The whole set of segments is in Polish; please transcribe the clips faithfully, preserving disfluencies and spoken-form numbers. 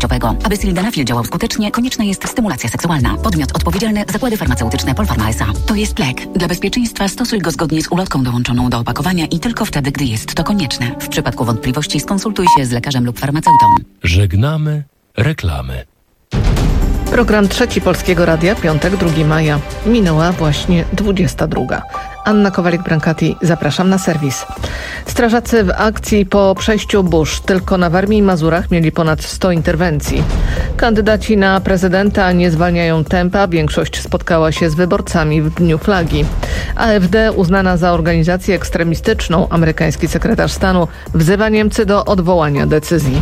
płciowego. Aby sildenafil działał skutecznie, konieczna jest stymulacja seksualna. Podmiot odpowiedzialny - Zakłady Farmaceutyczne Polpharma S A. To jest lek. Dla bezpieczeństwa stosuj go zgodnie z ulotką dołączoną do opakowania i tylko wtedy, gdy jest to konieczne. W przypadku wątpliwości skonsultuj się z lekarzem lub farmaceutą. Żegnamy reklamy. Program Trzeci Polskiego Radia, piątek, drugiego maja. Minęła właśnie dwudziesta druga. Anna Kowalik-Brankati, zapraszam na serwis. Strażacy w akcji po przejściu Bush. Tylko na Warmii i Mazurach mieli ponad sto interwencji. Kandydaci na prezydenta nie zwalniają tempa. Większość spotkała się z wyborcami w Dniu Flagi. A F D uznana za organizację ekstremistyczną. Amerykański sekretarz stanu wzywa Niemcy do odwołania decyzji.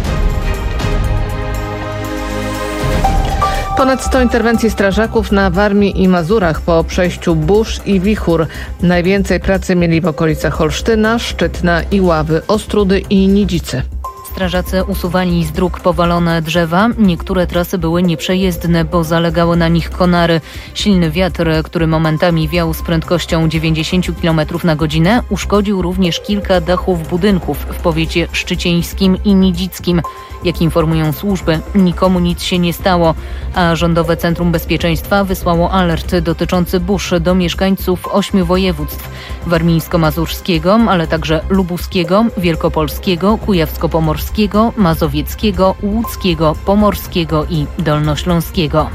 Ponad sto interwencji strażaków na Warmii i Mazurach po przejściu Bush i Wichur. Najwięcej pracy mieli w okolicach Olsztyna, Szczytna, Iławy, Ostródy i Nidzicy. Strażacy usuwali z dróg powalone drzewa. Niektóre trasy były nieprzejezdne, bo zalegały na nich konary. Silny wiatr, który momentami wiał z prędkością dziewięćdziesiąt kilometrów na godzinę, uszkodził również kilka dachów budynków w powiecie szczycieńskim i nidzickim. Jak informują służby, nikomu nic się nie stało, a Rządowe Centrum Bezpieczeństwa wysłało alert dotyczący burz do mieszkańców ośmiu województw: warmińsko-mazurskiego, ale także lubuskiego, wielkopolskiego, kujawsko-pomorskiego, mazowieckiego, łódzkiego, pomorskiego i dolnośląskiego.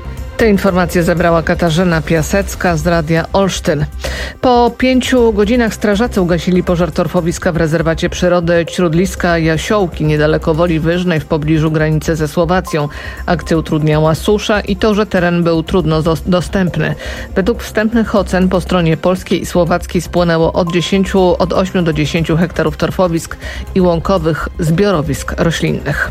Te informacje zebrała Katarzyna Piasecka z Radia Olsztyn. Po pięciu godzinach strażacy ugasili pożar torfowiska w rezerwacie przyrody Śródliska Jasiołki niedaleko Woli Wyżnej w pobliżu granicy ze Słowacją. Akcję utrudniała susza i to, że teren był trudno dostępny. Według wstępnych ocen po stronie polskiej i słowackiej spłonęło od, dziesięciu, od ośmiu do dziesięciu hektarów torfowisk i łąkowych zbiorowisk roślinnych.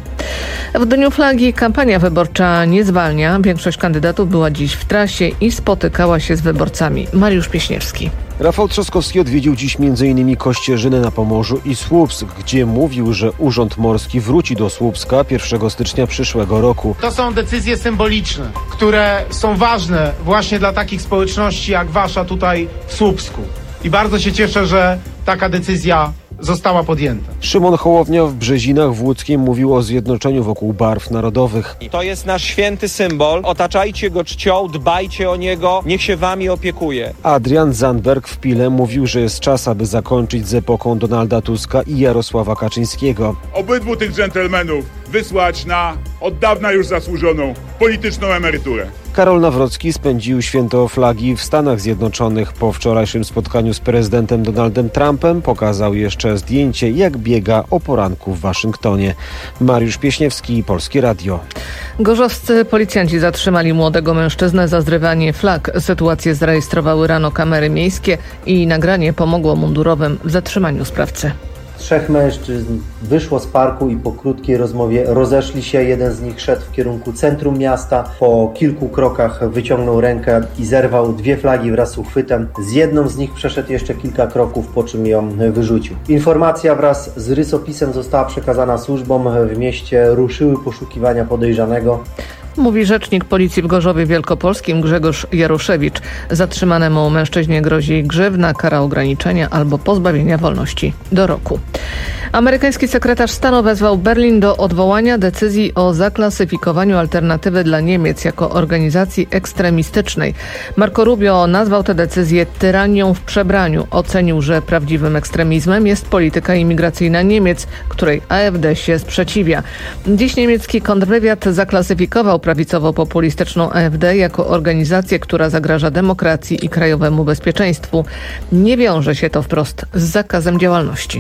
W Dniu Flagi kampania wyborcza nie zwalnia. Większość kandydatów była dziś w trasie i spotykała się z wyborcami. Mariusz Pieśniewski. Rafał Trzaskowski odwiedził dziś między innymi Kościerzyny na Pomorzu i Słupsk, gdzie mówił, że Urząd Morski wróci do Słupska pierwszego stycznia przyszłego roku. To są decyzje symboliczne, które są ważne właśnie dla takich społeczności jak wasza tutaj w Słupsku. I bardzo się cieszę, że taka decyzja została podjęta. Szymon Hołownia w Brzezinach w Łódzkiem mówił o zjednoczeniu wokół barw narodowych. To jest nasz święty symbol. Otaczajcie go czcią, dbajcie o niego, niech się wami opiekuje. Adrian Zandberg w Pile mówił, że jest czas, aby zakończyć z epoką Donalda Tuska i Jarosława Kaczyńskiego. Obydwu tych dżentelmenów wysłać na od dawna już zasłużoną polityczną emeryturę. Karol Nawrocki spędził święto flagi w Stanach Zjednoczonych. Po wczorajszym spotkaniu z prezydentem Donaldem Trumpem pokazał jeszcze zdjęcie, jak biega o poranku w Waszyngtonie. Mariusz Pieśniewski, Polskie Radio. Gorzowscy policjanci zatrzymali młodego mężczyznę za zrywanie flag. Sytuację zarejestrowały rano kamery miejskie i nagranie pomogło mundurowym w zatrzymaniu sprawcy. Trzech mężczyzn wyszło z parku i po krótkiej rozmowie rozeszli się. Jeden z nich szedł w kierunku centrum miasta. Po kilku krokach wyciągnął rękę i zerwał dwie flagi wraz z uchwytem. Z jedną z nich przeszedł jeszcze kilka kroków, po czym ją wyrzucił. Informacja wraz z rysopisem została przekazana służbom. W mieście ruszyły poszukiwania podejrzanego. Mówi rzecznik policji w Gorzowie Wielkopolskim Grzegorz Jaruszewicz. Zatrzymanemu mężczyźnie grozi grzywna, kara ograniczenia albo pozbawienia wolności do roku. Amerykański sekretarz stanu wezwał Berlin do odwołania decyzji o zaklasyfikowaniu alternatywy dla Niemiec jako organizacji ekstremistycznej. Marco Rubio nazwał tę decyzję tyranią w przebraniu. Ocenił, że prawdziwym ekstremizmem jest polityka imigracyjna Niemiec, której A F D się sprzeciwia. Dziś niemiecki kontrwywiad zaklasyfikował prawicowo-populistyczną A F D jako organizację, która zagraża demokracji i krajowemu bezpieczeństwu. Nie wiąże się to wprost z zakazem działalności.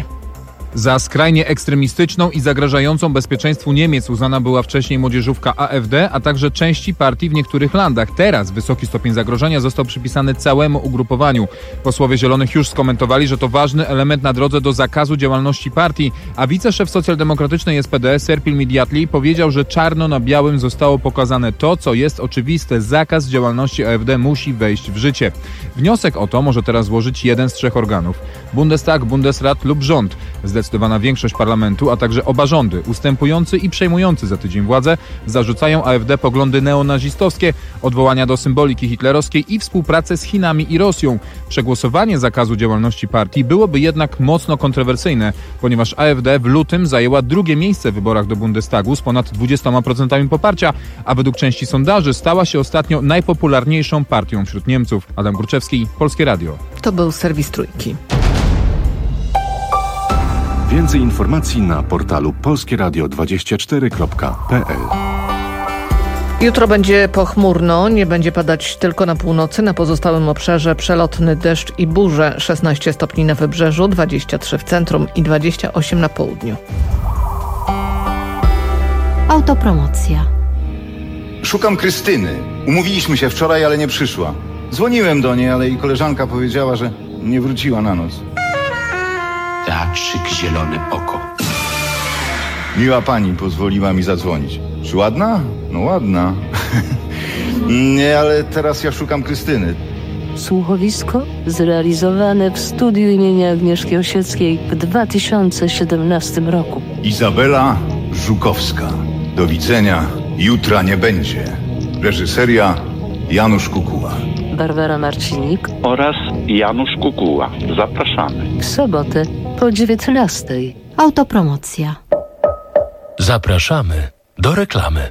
Za skrajnie ekstremistyczną i zagrażającą bezpieczeństwu Niemiec uznana była wcześniej młodzieżówka A F D, a także części partii w niektórych landach. Teraz wysoki stopień zagrożenia został przypisany całemu ugrupowaniu. Posłowie Zielonych już skomentowali, że to ważny element na drodze do zakazu działalności partii, a wiceszef socjaldemokratycznej S P D Serpil Midjatli powiedział, że czarno na białym zostało pokazane to, co jest oczywiste. Zakaz działalności A F D musi wejść w życie. Wniosek o to może teraz złożyć jeden z trzech organów. Bundestag, Bundesrat lub rząd. Zdecydowana większość parlamentu, a także oba rządy, ustępujący i przejmujący za tydzień władzę, zarzucają AfD poglądy neonazistowskie, odwołania do symboliki hitlerowskiej i współpracę z Chinami i Rosją. Przegłosowanie zakazu działalności partii byłoby jednak mocno kontrowersyjne, ponieważ AfD w lutym zajęła drugie miejsce w wyborach do Bundestagu z ponad dwudziestoma procentami poparcia, a według części sondaży stała się ostatnio najpopularniejszą partią wśród Niemców. Adam Górczewski, Polskie Radio. To był serwis Trójki. Więcej informacji na portalu polskieradio dwadzieścia cztery kropka p l. Jutro będzie pochmurno, nie będzie padać tylko na północy, na pozostałym obszarze przelotny deszcz i burze. szesnaście stopni na wybrzeżu, dwadzieścia trzy w centrum i dwadzieścia osiem na południu. Autopromocja. Szukam Krystyny. Umówiliśmy się wczoraj, ale nie przyszła. Dzwoniłem do niej, ale jej koleżanka powiedziała, że nie wróciła na noc. Teatrzyk Zielone Oko. Miła pani pozwoliła mi zadzwonić. Czy ładna? No ładna. Nie, ale teraz ja szukam Krystyny. Słuchowisko zrealizowane w studiu imienia Agnieszki Osieckiej w dwa tysiące siedemnastym roku. Izabela Żukowska. Do widzenia. Jutra nie będzie. Reżyseria Janusz Kukuła. Barbara Marcinik oraz Janusz Kukuła. Zapraszamy. W sobotę po dziewiętnastej. Autopromocja. Zapraszamy do reklamy.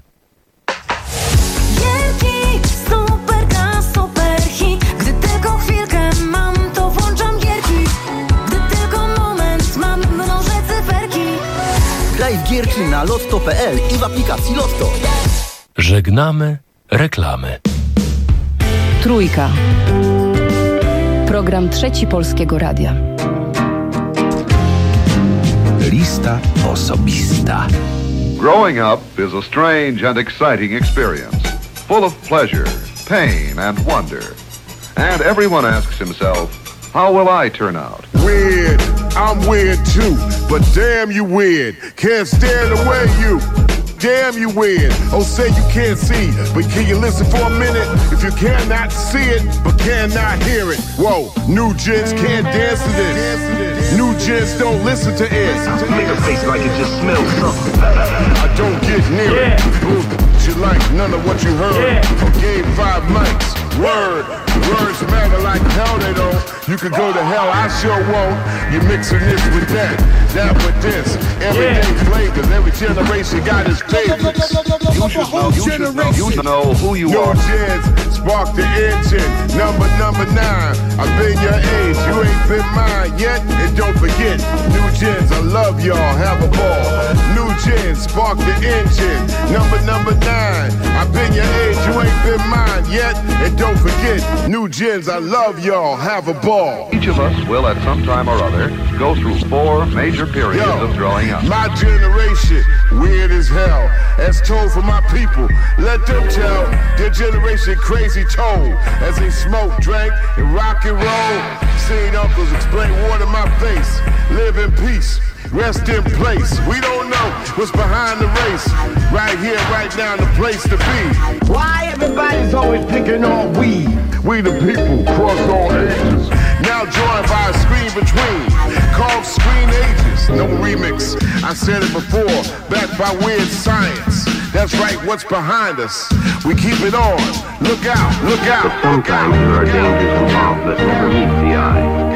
Gierki, super gra, super hit. Gdy tylko chwilkę mam, to włączam gierki. Gdy tylko moment mam, mnożę cyferki. Graj w gierki na lotto kropka p l i w aplikacji Lotto. Żegnamy reklamy. Trójka. Program Trzeci Polskiego Radia. Lista osobista. Growing up is a strange and exciting experience, full of pleasure, pain, and wonder. And everyone asks himself, how will I turn out? Weird, I'm weird too, but damn you weird. Can't stand the way you, damn you weird. Oh, say you can't see, but can you listen for a minute? If you cannot see it, but cannot hear it. Whoa, new gents can't dance to this. New gents don't listen to it. Make a face like it just smells something. I don't get near yeah. it. Ooh, you like none of what you heard. Yeah. Or gave five mics. Word. Words matter like hell they don't. You could go to hell, I sure won't. You're mixing this with that, that with this. Everyday yeah. flavors, every generation got its favorites. You should know, you should know, you should know who you New are. Gents, spark the engine. Number, number nine. I've been your age, you ain't been mine yet. And don't forget, New Gens, I love y'all, have a ball. New Gens, spark the engine. Number, number nine. I've been your age, you ain't been mine yet. And don't forget, New Gens, I love y'all, have a ball. Each of us will at some time or other go through four major periods Yo, of growing up. My generation, weird as hell. As told for my people, let them tell their generation crazy told. As they smoke, drank, and rock and roll. Seen uncles explain war to my face. Live in peace, rest in place. We don't know what's behind the race. Right here, right now, the place to be. Why everybody's always picking on we? We the people, cross all ages. Now joined by a screen between, called Screen Ages. No remix, I said it before, backed by weird science. That's right, what's behind us? We keep it on. Look out, look out. But sometimes there are dangers involved that never meet the eye.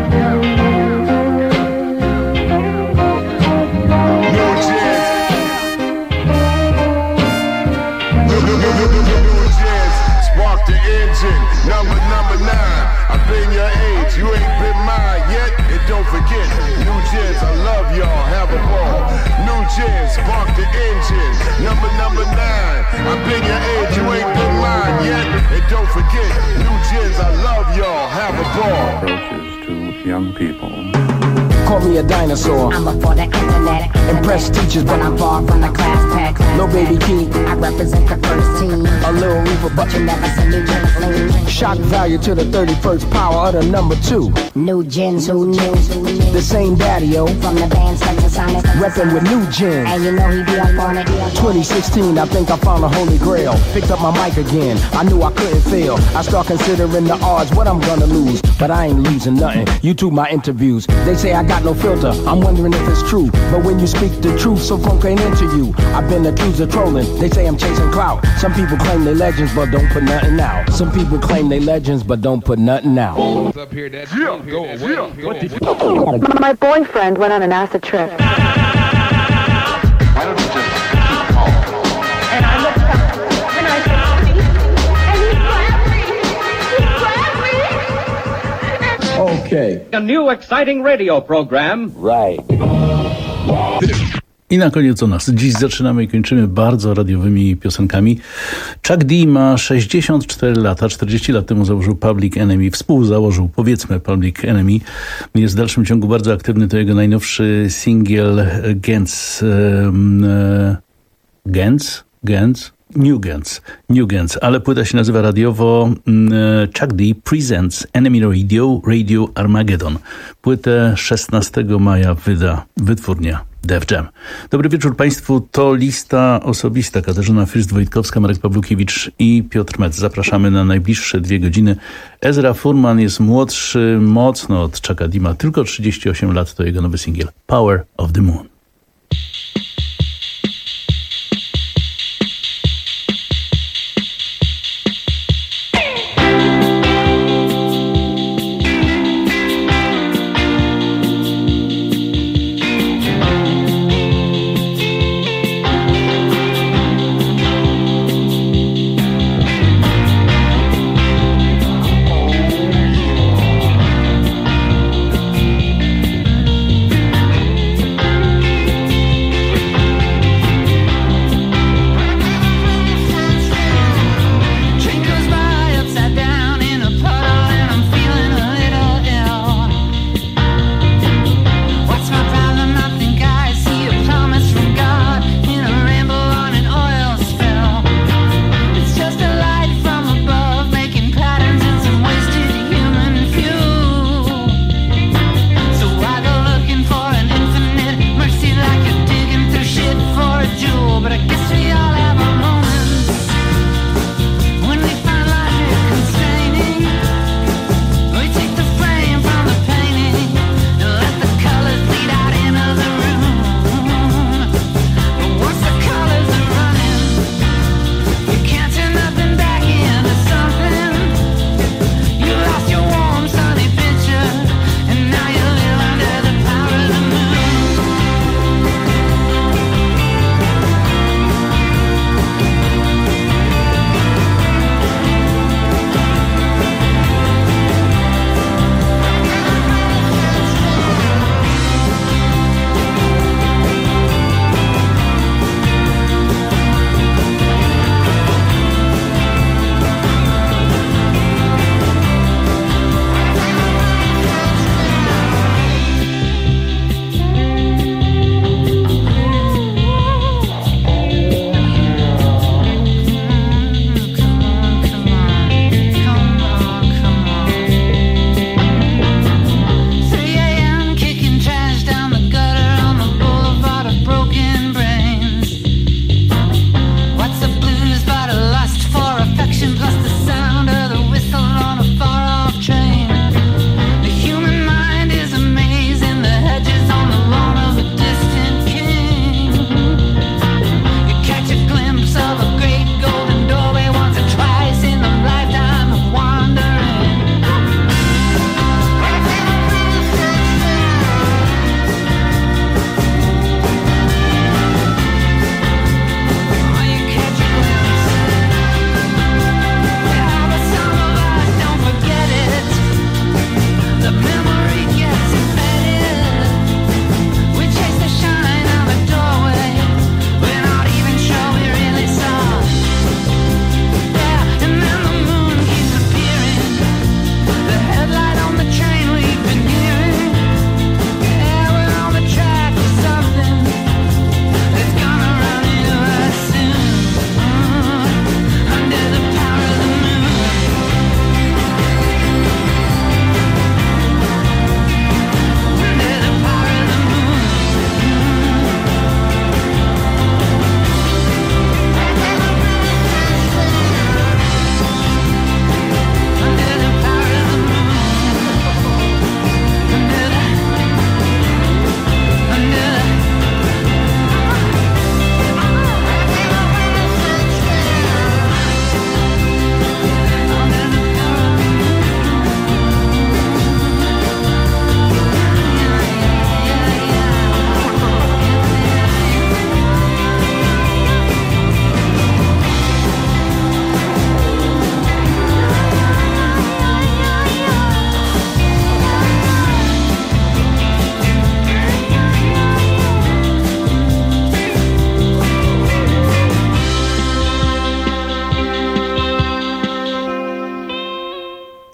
Number, number nine, I've been your age, you ain't been mine yet. And don't forget, New Gens, I love y'all, have a ball. New Gens, spark the engine. Number, number nine, I've been your age, you ain't been mine yet. And don't forget, New Gens, I love y'all, have a ball. Approaches to young people. call me a dinosaur. I'm before the internet. Impress teachers, But I'm far from the class pack. no baby king. I represent the first team. A little reaper, But you never see me clean. shock value to the thirty-first power of the number two. New gens, who knew? The same daddy-o, From the band Sonic. reppin' with new gen. And you know he be up on it. twenty sixteen, I think I found a holy grail. Picked up my mic again, I knew I couldn't fail. I start considering the odds, what I'm gonna lose. But I ain't losing nothing, you do my interviews. They say I got no filter, I'm wondering if it's true. But when you speak the truth, so funk ain't into you. I've been accused of trolling, they say I'm chasing clout. Some people claim they legends, but don't put nothing out. Some people claim they legends, but don't put nothing out. Up here, that's yeah, go away. Yeah. What did you My boyfriend went on an acid trip. Why don't you just keep calm? And I looked up and I said, "Honey," and he grabbed me. He grabbed me. Okay. A new exciting radio program. Right. I na koniec o nas. Dziś zaczynamy i kończymy bardzo radiowymi piosenkami. Chuck D ma sześćdziesiąt cztery lata. czterdzieści lat temu założył Public Enemy. Współzałożył, powiedzmy, Public Enemy. Jest w dalszym ciągu bardzo aktywny. To jego najnowszy singiel Gens. Um, Gens? Gens? New Gens. New Gens. Ale płyta się nazywa radiowo um, Chuck D Presents Enemy Radio, Radio Armageddon. Płytę szesnastego maja wyda wytwórnia Def Jam. Dobry wieczór Państwu, to lista osobista. Katarzyna Fürst-Wojtkowska, Marek Pawlukiewicz i Piotr Metz. Zapraszamy na najbliższe dwie godziny. Ezra Furman jest młodszy mocno od Chucka D, ma tylko trzydzieści osiem lat, to jego nowy singiel Power of the Moon. Thank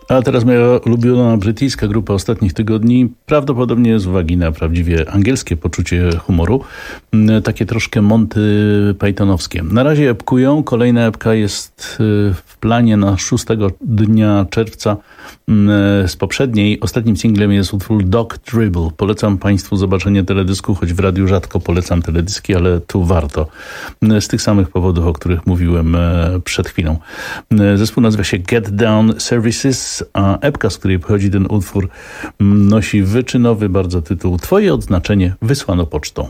A teraz moja ulubiona brytyjska grupa ostatnich tygodni, prawdopodobnie z uwagi na prawdziwie angielskie poczucie humoru, takie troszkę Monty Pythonowskie. Na razie epkują, kolejna epka jest w planie na szóstego dnia czerwca z poprzedniej. Ostatnim singlem jest utwór Dog Dribble. Polecam Państwu zobaczenie teledysku, choć w radiu rzadko polecam teledyski, ale tu warto. Z tych samych powodów, o których mówiłem przed chwilą. Zespół nazywa się Get Down Services, a epka, z której pochodzi ten utwór, nosi wyczynowy bardzo tytuł Twoje odznaczenie wysłano pocztą.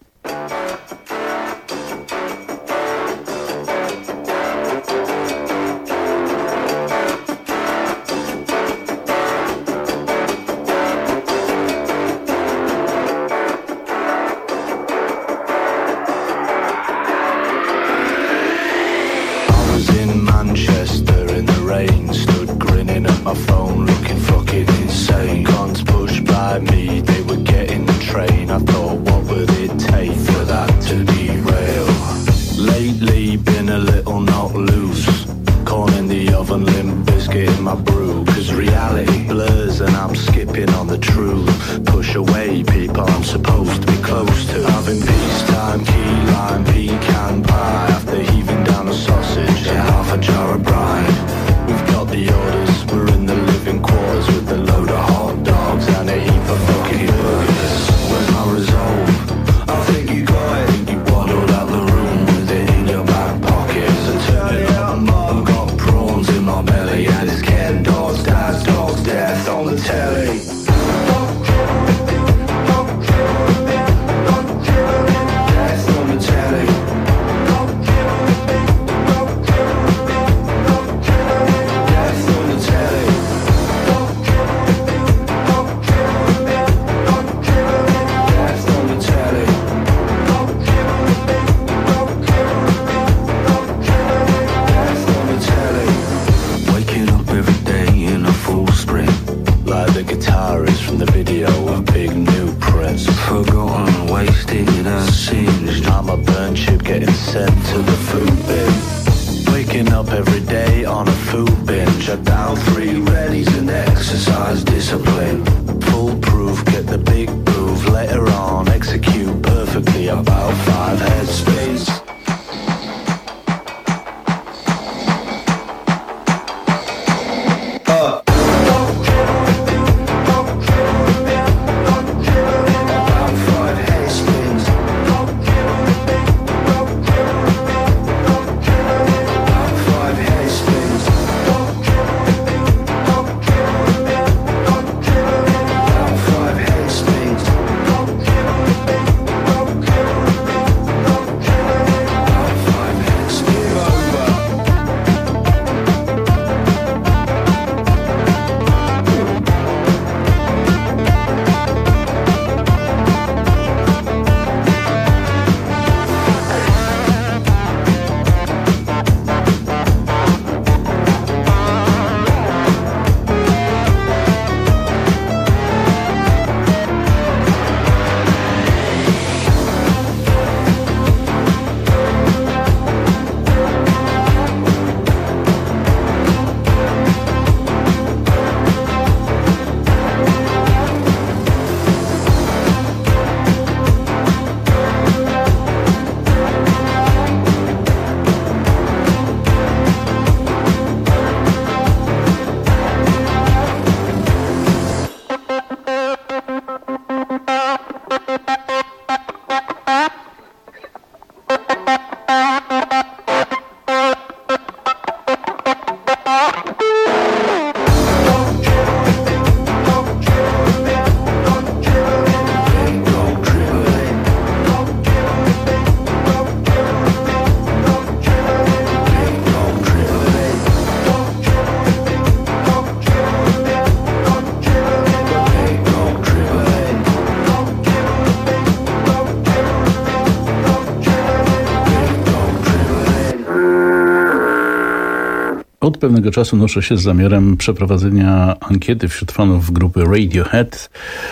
Od pewnego czasu noszę się z zamiarem przeprowadzenia ankiety wśród fanów grupy Radiohead.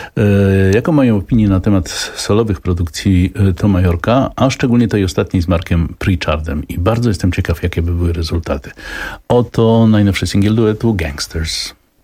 Jaką mają opinię na temat solowych produkcji Toma Yorka, a szczególnie tej ostatniej z Markiem Pritchardem. I bardzo jestem ciekaw, jakie by były rezultaty. Oto najnowszy singiel duetu Gangsters.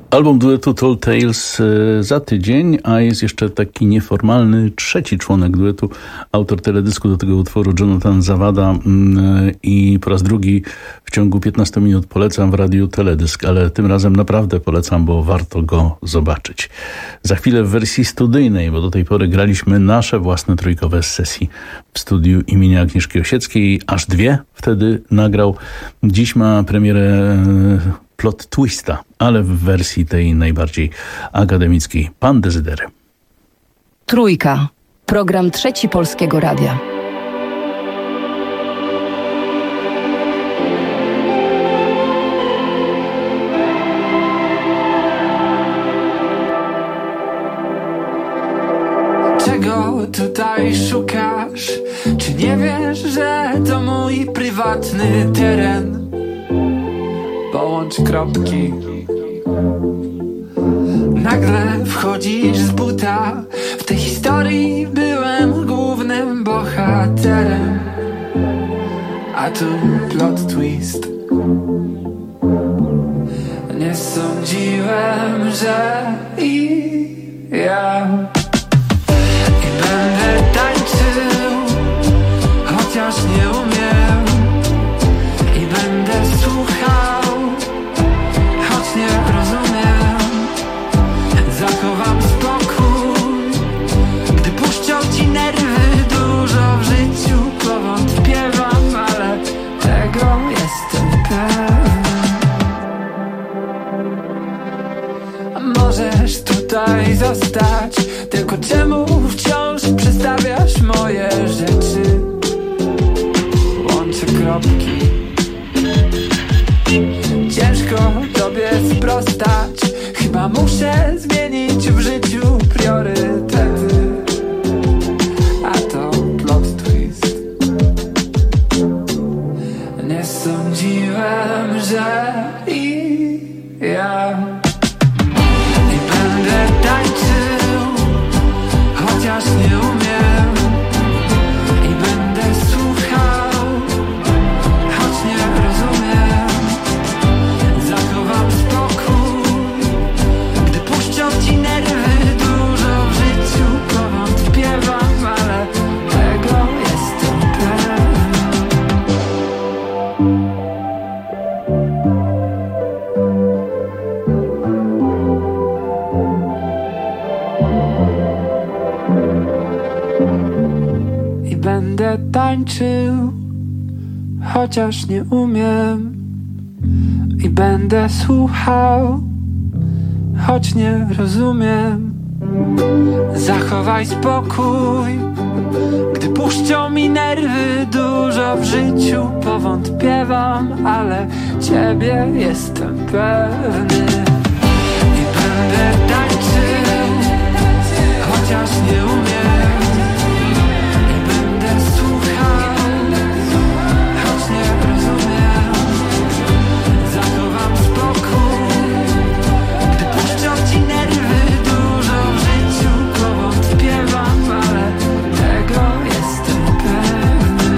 Album duetu Tall Tales za tydzień, a jest jeszcze taki nieformalny trzeci członek duetu, autor teledysku do tego utworu Jonathan Zawada i po raz drugi w ciągu piętnastu minut polecam w radiu teledysk, ale tym razem naprawdę polecam, bo warto go zobaczyć. Za chwilę w wersji studyjnej, bo do tej pory graliśmy nasze własne trójkowe z sesji w studiu imienia Agnieszki Osieckiej, aż dwie wtedy nagrał. Dziś ma premierę Plot Twista, ale w wersji tej najbardziej akademickiej. Pan Dezydery. Trójka. Program Trzeci Polskiego Radia. Czego tutaj szukasz? Czy nie wiesz, że to mój prywatny teren? Połącz kropki. Nagle wchodzisz z buta. W tej historii byłem głównym bohaterem. A tu plot twist. Nie sądziłem, że i ja i będę tańczył, chociaż nie umiem. I będę słuchał, choć nie rozumiem. Zachowam spokój, gdy puszczą ci nerwy. Dużo w życiu powątpiewam, ale tego jestem pewny. Możesz tutaj zostać, tylko czemu wciąż przestawiasz moje rzeczy? Łączę kropki. Ciężko tobie sprostać. Chyba muszę zmienić w życiu priorytety. A to plot twist. Nie sądziłem, że i ja i będę tańczył, chociaż nie umiem. I będę słuchał, choć nie rozumiem. Zachowam spokój, gdy puszczą ci nerwy. Dużo w życiu powątpiewam, ale tego jestem pewny. I będę tańczył, chociaż nie umiem. I będę słuchał, choć nie rozumiem. Zachowaj spokój, gdy puszczą mi nerwy. Dużo w życiu powątpiewam, ale ciebie jestem pewny. I będę tańczył, chociaż nie umiem. I będę słuchał, choć nie rozumiem. Zachowam spokój, gdy puszczą ci nerwy. Dużo w życiu powątpiewam, ale tego jestem pewny.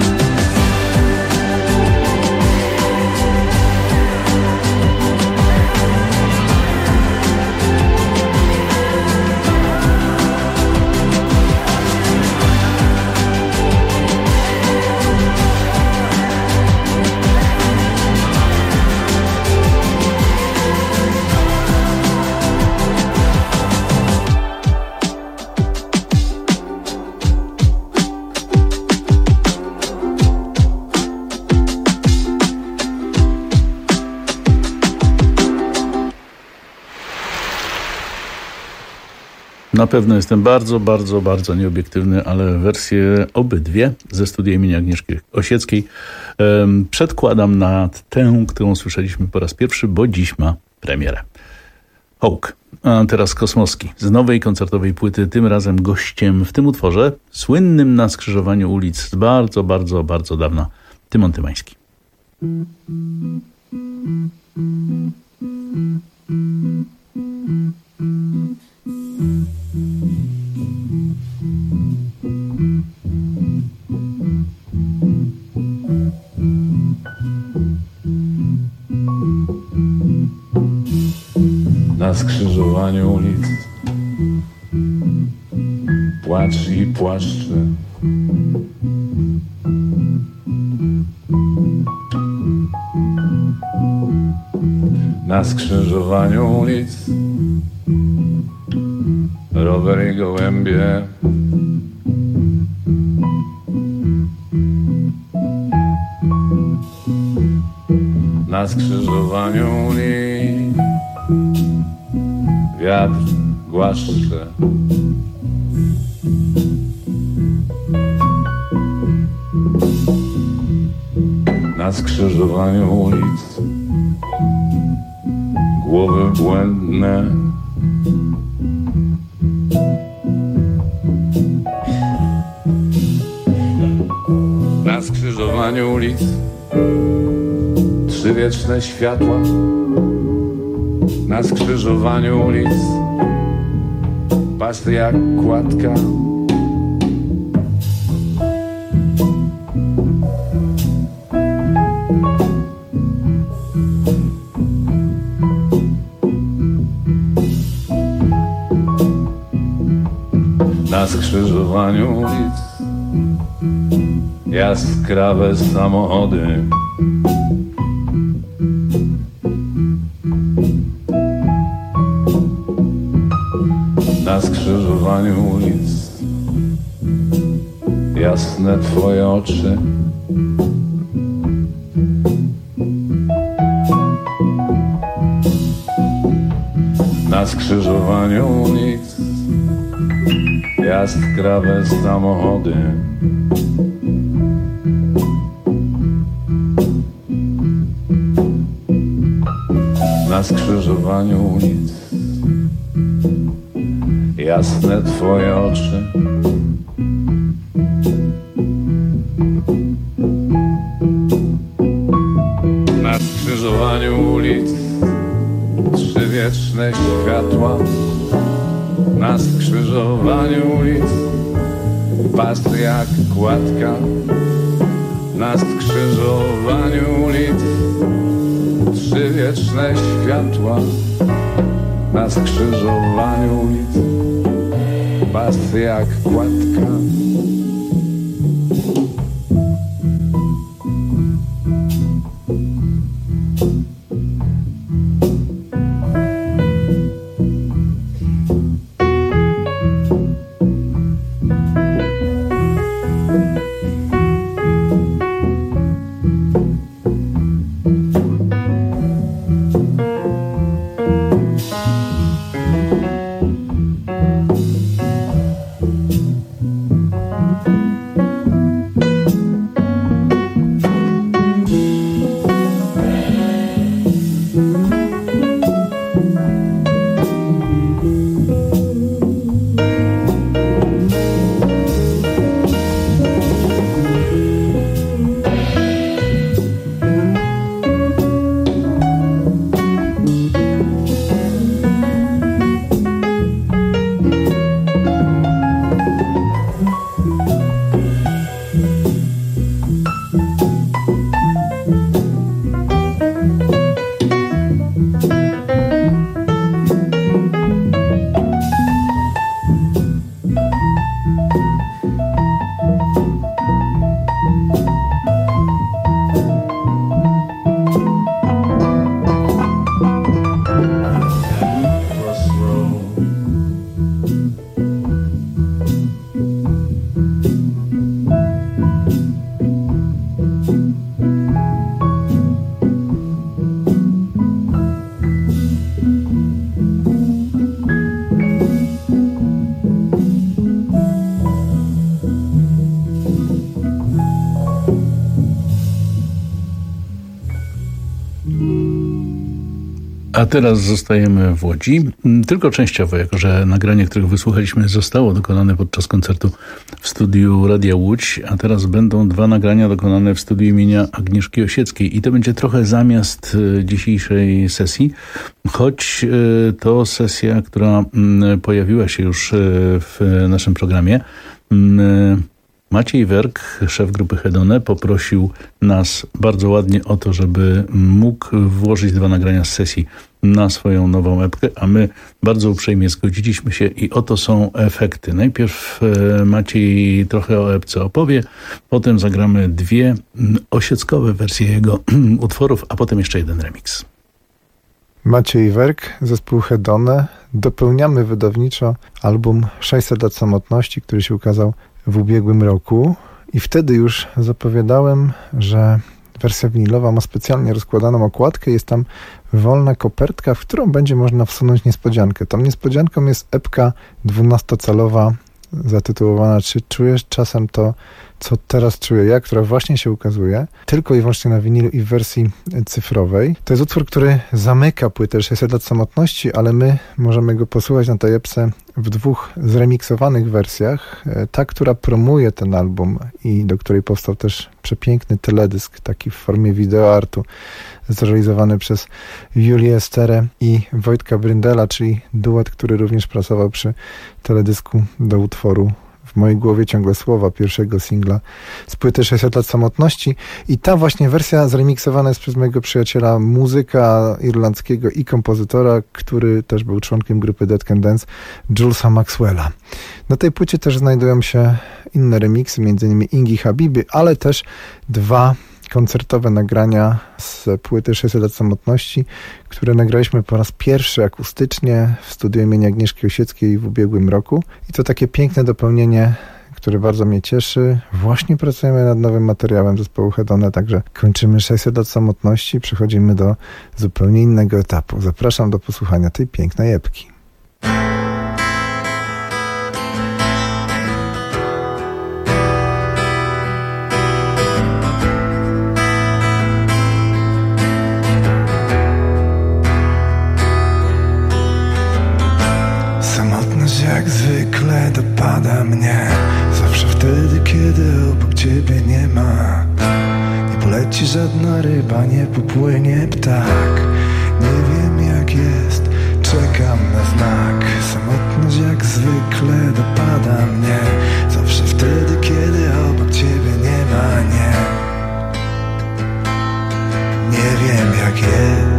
Na pewno jestem bardzo, bardzo, bardzo nieobiektywny, ale wersje obydwie ze studia imienia Agnieszki Osieckiej um, przedkładam nad tę, którą słyszeliśmy po raz pierwszy, bo dziś ma premierę. Hawk, a teraz Kosmowski z nowej koncertowej płyty, tym razem gościem w tym utworze, słynnym na skrzyżowaniu ulic z bardzo, bardzo, bardzo dawna, Tymon Tymański. na skrzyżowaniu ulic. Płacz i płaszcze. Na skrzyżowaniu ulic rower i gołębie. Na skrzyżowaniu ulic wiatr głaszcze. Na skrzyżowaniu ulic głowy błędne. Na skrzyżowaniu ulic trzy wieczne światła. Na skrzyżowaniu ulic pasty jak kładka. Na skrzyżowaniu ulic jaskrawe samochody. Na skrzyżowaniu ulic jasne twoje oczy. Na skrzyżowaniu ulic jaskrawe samochody. Na skrzyżowaniu ulic jasne twoje oczy. Na skrzyżowaniu ulic trzy wieczne światła. Na skrzyżowaniu ulic pasty jak kładka. Na skrzyżowaniu ulic trzy wieczne światła. Na skrzyżowaniu ulic pasty jak kładka. A teraz zostajemy w Łodzi, tylko częściowo, jako że nagranie, których wysłuchaliśmy, zostało dokonane podczas koncertu w studiu Radia Łódź, a teraz będą dwa nagrania dokonane w studiu imienia Agnieszki Osieckiej i to będzie trochę zamiast dzisiejszej sesji, choć to sesja, która pojawiła się już w naszym programie. Maciej Werk, szef grupy Hedone, poprosił nas bardzo ładnie o to, żeby mógł włożyć dwa nagrania z sesji na swoją nową epkę, a my bardzo uprzejmie zgodziliśmy się i oto są efekty. Najpierw e, Maciej trochę o epce opowie, potem zagramy dwie osieckowe wersje jego utworów, a potem jeszcze jeden remix. Maciej Werk, zespół Hedone. Dopełniamy wydawniczo album sześćset lat samotności, który się ukazał w ubiegłym roku i wtedy już zapowiadałem, że wersja winylowa ma specjalnie rozkładaną okładkę, jest tam wolna kopertka, w którą będzie można wsunąć niespodziankę. Tą niespodzianką jest epka dwunastocalowa zatytułowana Czy czujesz czasem to, co teraz czuję ja, która właśnie się ukazuje, tylko i wyłącznie na winylu i w wersji cyfrowej. To jest utwór, który zamyka płytę sześćset lat samotności, ale my możemy go posłuchać na tej epce w dwóch zremiksowanych wersjach. Ta, która promuje ten album i do której powstał też przepiękny teledysk, taki w formie wideoartu, zrealizowany przez Julię Sterę i Wojtka Bryndela, czyli duet, który również pracował przy teledysku do utworu W mojej głowie ciągle słowa, pierwszego singla z płyty sześćset lat samotności. I ta właśnie wersja zremiksowana jest przez mojego przyjaciela, muzyka irlandzkiego i kompozytora, który też był członkiem grupy Dead Can Dance, Julesa Maxwella. Na tej płycie też znajdują się inne remiksy, m.in. Ingi Habiby, ale też dwa koncertowe nagrania z płyty sześćset lat samotności, które nagraliśmy po raz pierwszy akustycznie w studiu imienia Agnieszki Osieckiej w ubiegłym roku. I to takie piękne dopełnienie, które bardzo mnie cieszy. Właśnie pracujemy nad nowym materiałem zespołu Hedone, także kończymy sześćset lat samotności, przechodzimy do zupełnie innego etapu. Zapraszam do posłuchania tej pięknej epki. Jak zwykle dopada mnie zawsze wtedy, kiedy obok ciebie nie ma. Nie poleci żadna ryba, nie popłynie ptak. Nie wiem jak jest, czekam na znak. Samotność jak zwykle dopada mnie zawsze wtedy, kiedy obok ciebie nie ma. Nie, nie wiem jak jest.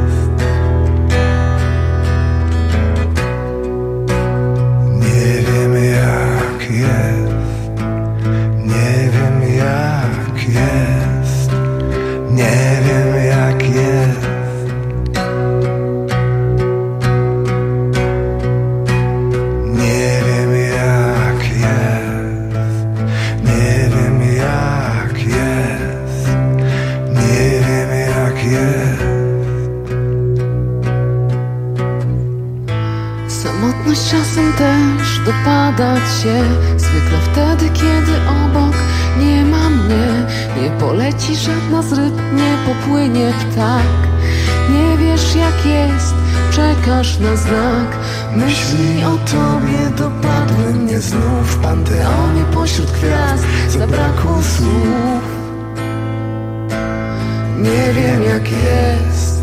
Czasem też dopada cię, zwykle wtedy, kiedy obok nie ma mnie. Nie poleci żadna z ryb, nie popłynie ptak. Nie wiesz jak jest, czekasz na znak. Myśli o tobie dopadły mnie znów w panteonie pośród gwiazd, zabrakło słów. Nie wiem jak jest.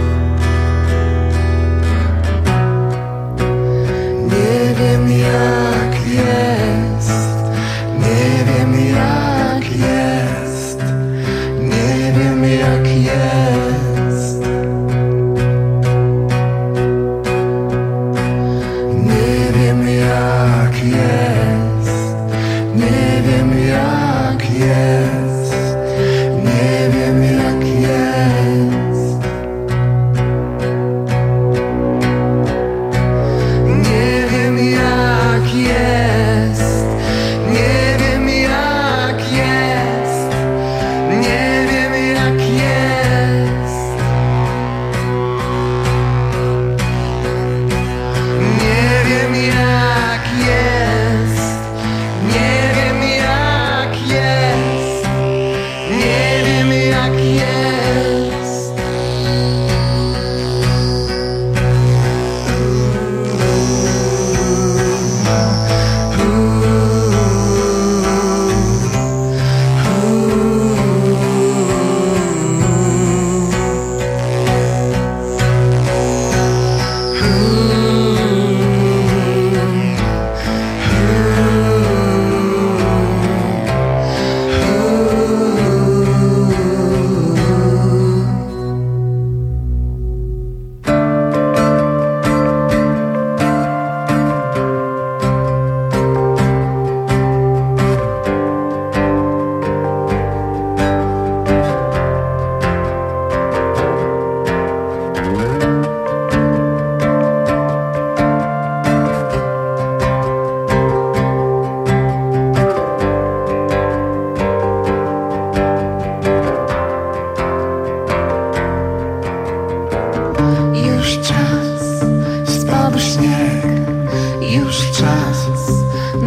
Nie wiem jak jest, nie wiem jak jest, nie wiem jak jest, nie wiem jak jest, nie wiem jak jest, nie wiem jak jest.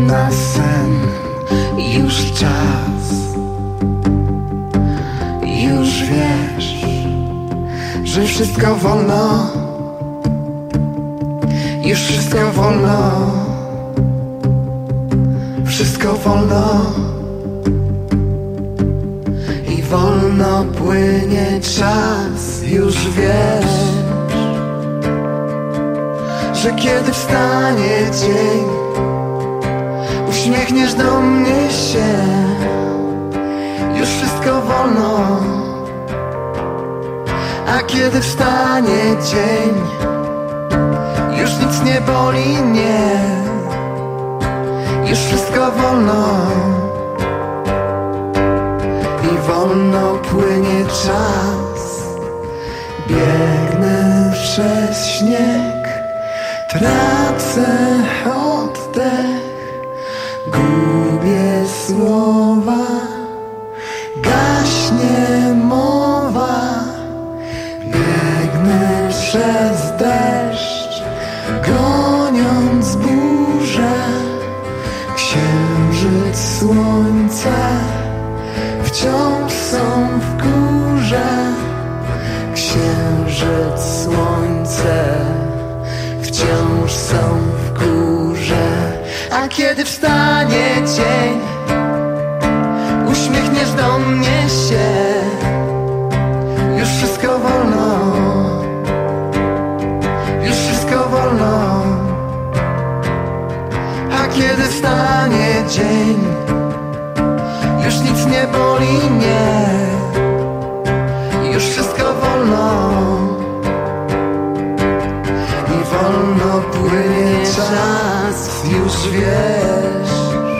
na sen. Już czas, już wiesz, że wszystko wolno, już wszystko wolno, wszystko wolno i wolno płynie czas. Już wiesz, że kiedy wstanie dzień, uśmiechniesz do mnie się. Już wszystko wolno, a kiedy wstanie dzień, już nic nie boli, nie. Już wszystko wolno i wolno płynie czas. Biegnę przez śnieg, tracę oddech, gubię słowa, gaśnie mowa. Biegnę przez deszcz, goniąc burzę. Księżyc, słońce wciąż są w górze. Księżyc, słońce wciąż są w górze. A kiedy wstanie dzień, uśmiechniesz do mnie się. Już wszystko wolno, już wszystko wolno. A kiedy wstanie dzień, już nic nie boli, nie. Już wszystko wolno i wolno płynie czas. Już wiesz,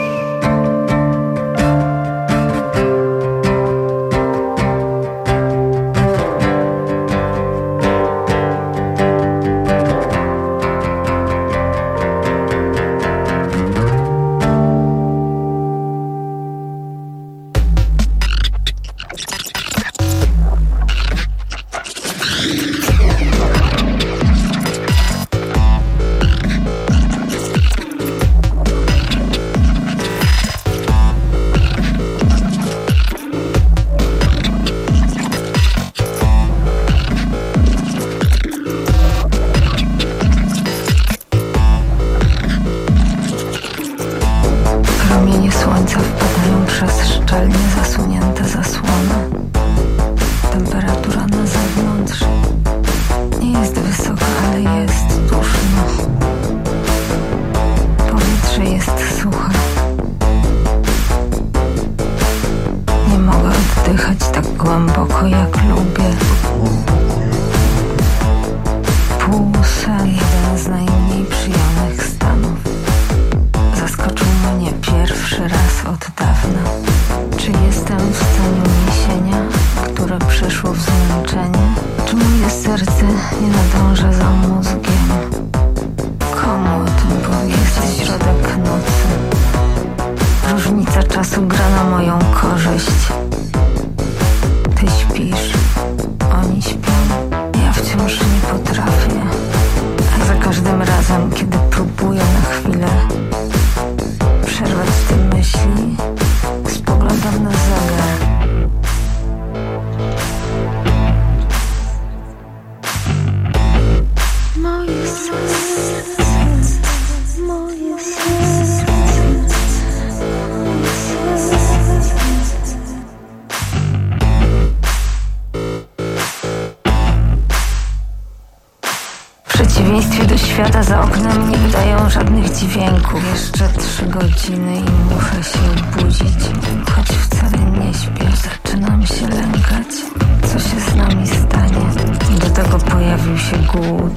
Świata za oknem nie wydają żadnych dźwięków. Jeszcze trzy godziny i muszę się budzić, choć wcale nie śpię. Zaczynam się lękać, co się z nami stanie. Do tego pojawił się głód.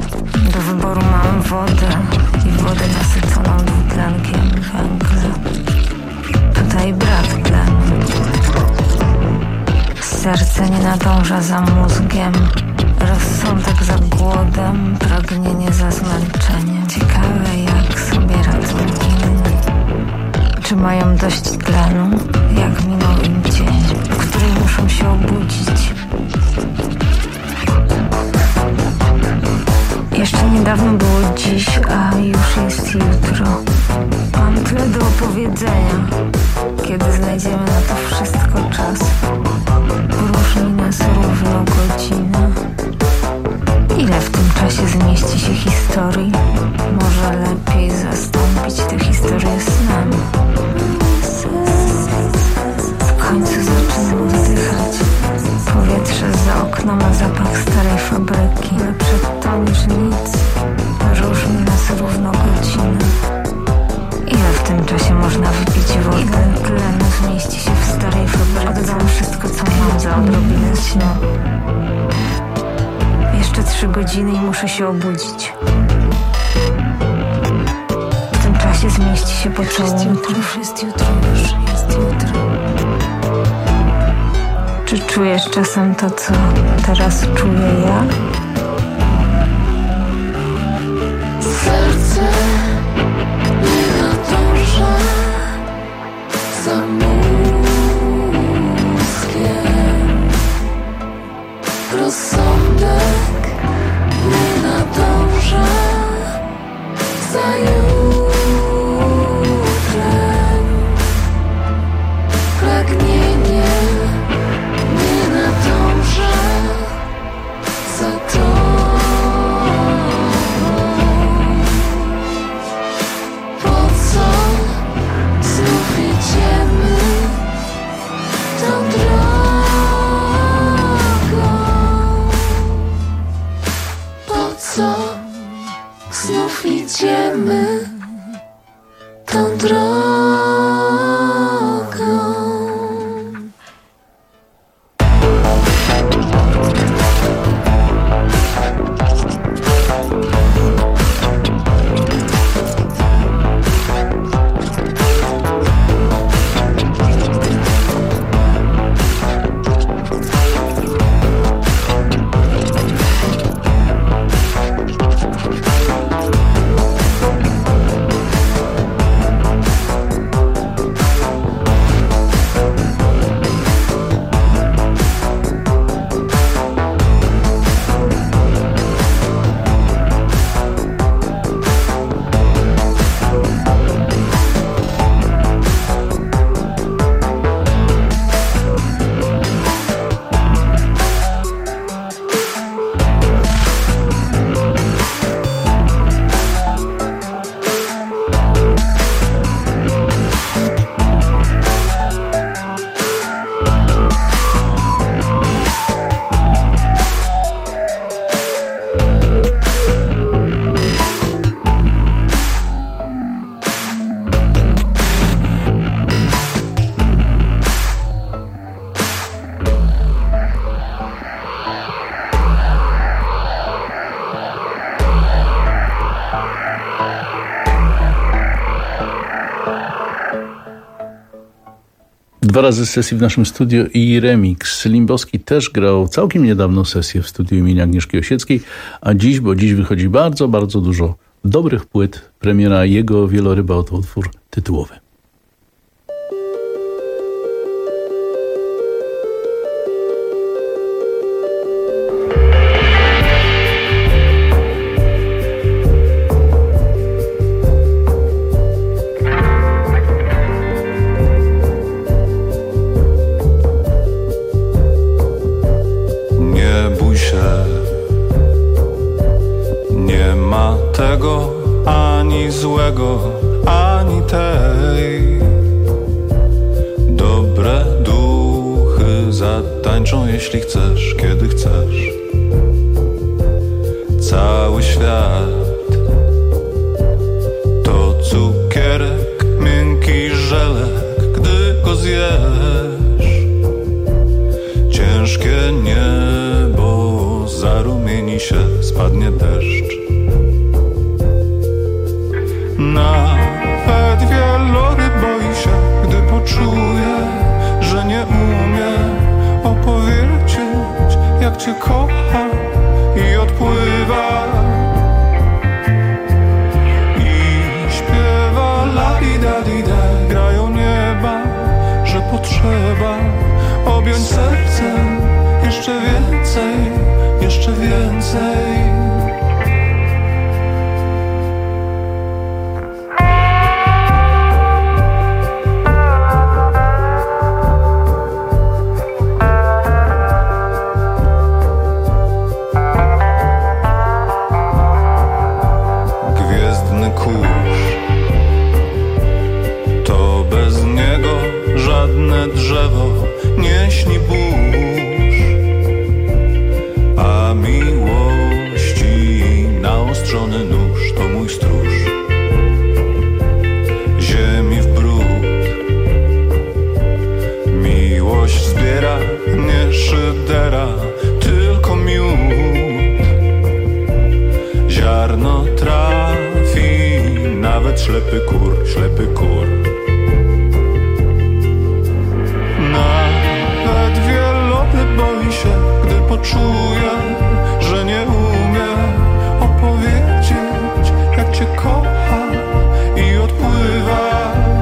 Do wyboru mam wodę i wodę nasyconą dwutlenkiem węgla. Tutaj brak tlenu. Serce nie nadąża za mózgiem. Rozsądek za głodem, pragnienie za zmęczeniem. Ciekawe, jak sobie radzą inni. Czy mają dość tlenu? Jak minął im dzień, w którym muszą się obudzić? Jeszcze nie niedawno było dziś, a już jest jutro. Mam tyle do opowiedzenia. Kiedy znajdziemy na to wszystko czas, próżni nas równo godzina. Ile w tym czasie zmieści się historii? Może lepiej zastąpić tę historię snem. W końcu zaczynam oddychać. Powietrze za oknem ma zapach starej fabryki. Lepsze to niż nic. Różni nas równo godziny. Ile w tym czasie można wypić wody? Ile tlenu zmieści się w starej fabryce? Oddam wszystko, co mam za odrobinę snu. Jeszcze trzy godziny i muszę się obudzić. W tym czasie zmieści się pocałunek. Już jest jutro, już jest jutro. Czy czujesz czasem to, co teraz czuję ja? Serce nie nadąża za mózgiem. Rozsądek nie nadąża za jutrem. Pragnienie nie nadąża za tobą. Po co znów idziemy tą drogą? Po co znów idziemy tą drogą? Dwa razy sesji w naszym studio i remix. Limbowski też grał całkiem niedawno sesję w studiu imienia Agnieszki Osieckiej, a dziś, bo dziś wychodzi bardzo, bardzo dużo dobrych płyt. Premiera jego Wieloryba, oto utwór tytułowy. Złego ani tej. Dobre duchy zatańczą, jeśli chcesz, kiedy chcesz. Cały świat to cukierek, miękki żelek, gdy go zjesz. Ciężkie niebo zarumieni się, spadnie deszcz. Nawet wieloryb boi się, gdy poczuje, że nie umie opowiedzieć, jak cię kocha, i odpływa i śpiewa la-di-da-di-da. Grają nieba, że potrzeba objąć sercem jeszcze więcej, jeszcze więcej. nawet ślepy kur, ślepy kur. Nawet wieloty boi się, gdy poczuje, że nie umie opowiedzieć, jak cię kocha i odpływa.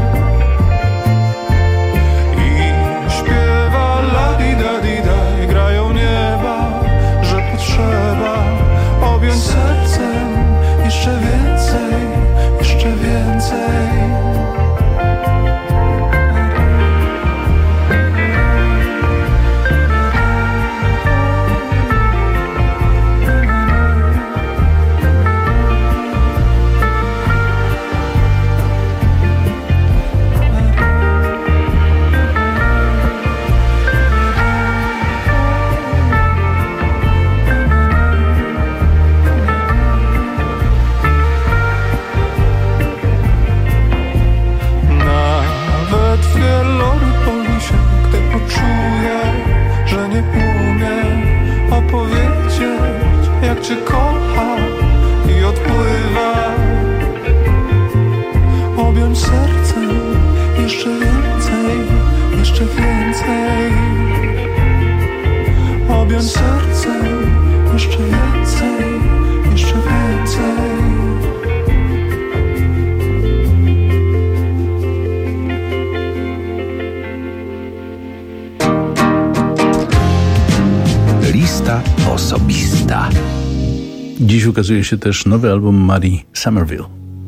I śpiewa la-di-da-di-da, i grają nieba, że potrzeba objąć sercem jeszcze więcej, jeszcze więcej. Cię kocha i odpływa. Objąć sercem jeszcze więcej, jeszcze więcej. Objąć sercem jeszcze więcej, jeszcze więcej. Lista osobista. Dziś ukazuje się też nowy album Marie Somerville.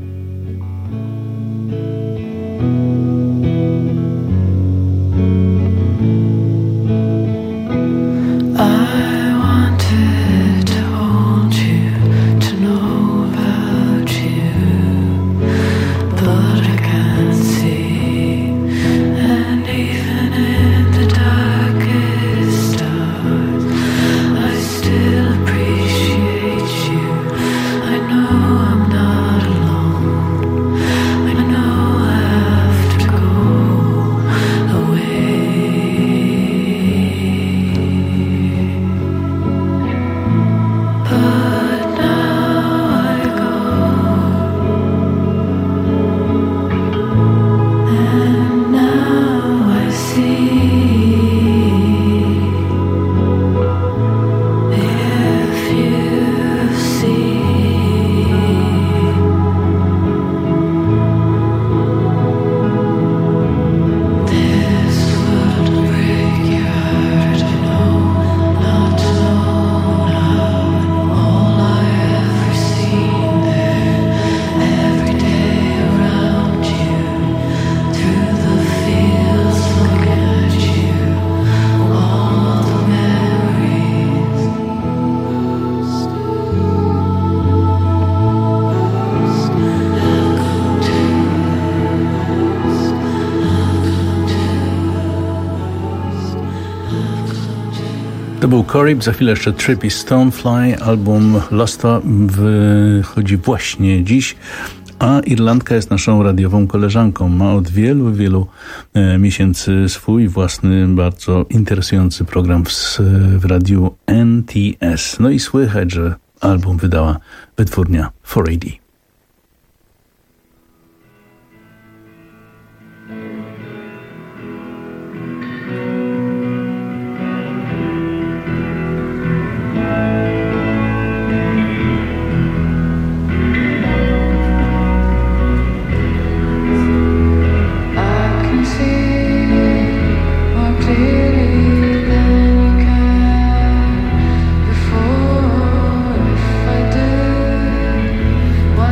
To był Corib, za chwilę jeszcze Trippy Stonefly. Album Losta wychodzi właśnie dziś, a Irlandka jest naszą radiową koleżanką. Ma od wielu, wielu e, miesięcy swój własny, bardzo interesujący program w, w radiu N T S. No i słychać, że album wydała wytwórnia czterysta osiemdziesiąt. Before, if I did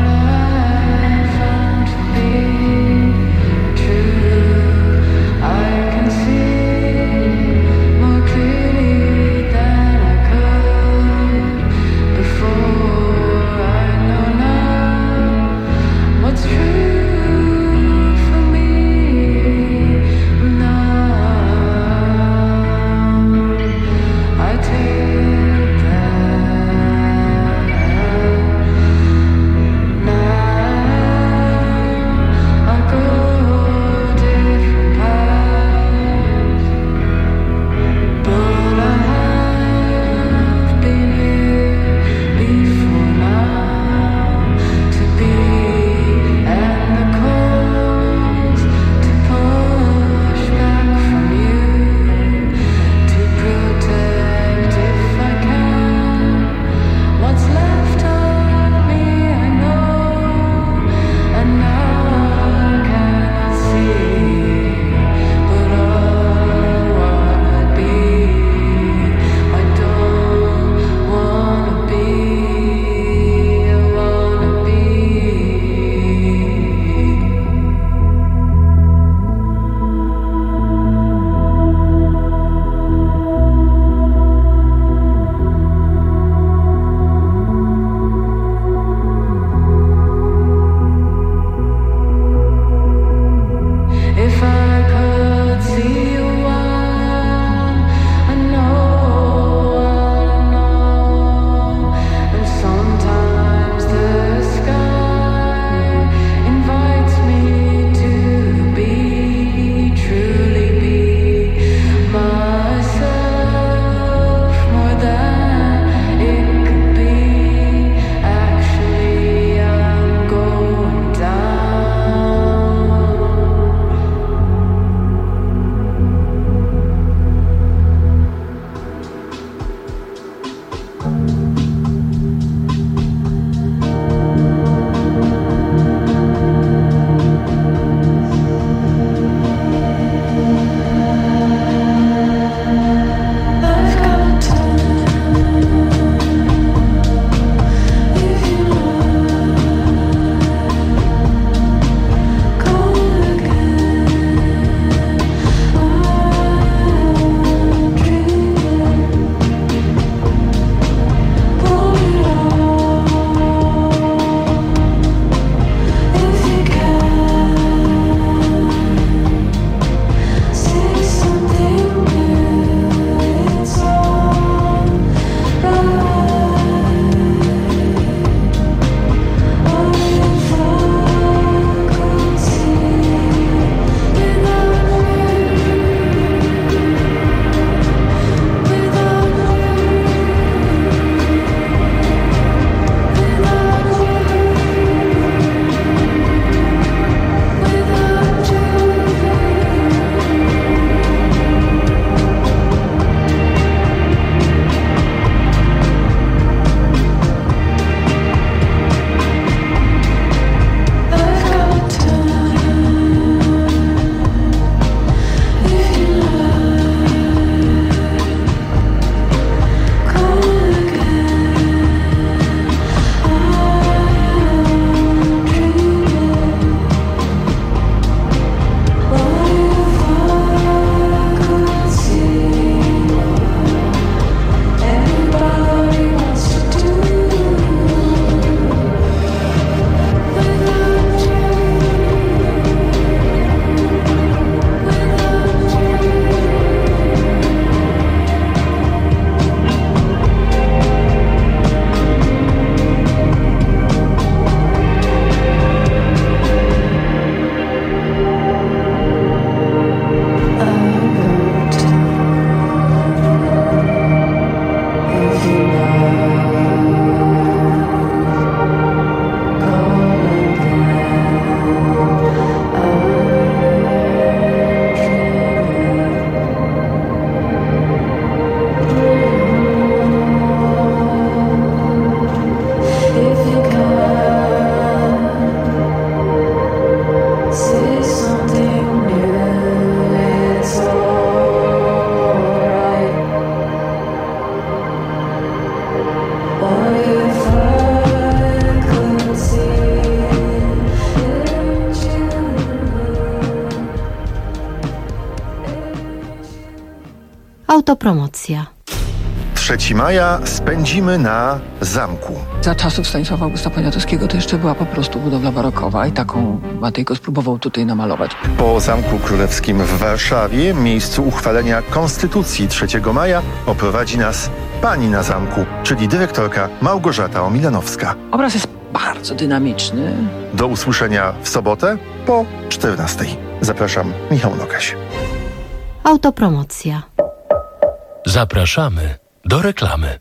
Autopromocja. trzeciego maja spędzimy na zamku. Za czasów Stanisława Augusta Poniatowskiego to jeszcze była po prostu budowla barokowa i taką Matejko spróbował tutaj namalować. Po Zamku Królewskim w Warszawie, miejscu uchwalenia Konstytucji trzeciego maja, oprowadzi nas pani na zamku, czyli dyrektorka Małgorzata Omilanowska. Obraz jest bardzo dynamiczny. Do usłyszenia w sobotę po czternastej. Zapraszam, Michał Nogaś. Autopromocja. Zapraszamy do reklamy.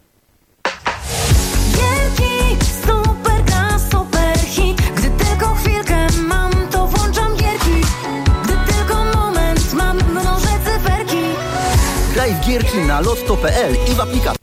Gierki, super gra, super hit. Gdy tylko chwilkę mam, to włączam gierki. Gdy tylko moment mam, mnożę cyferki. Graj w gierki na lotto kropka pe el i w aplikacji.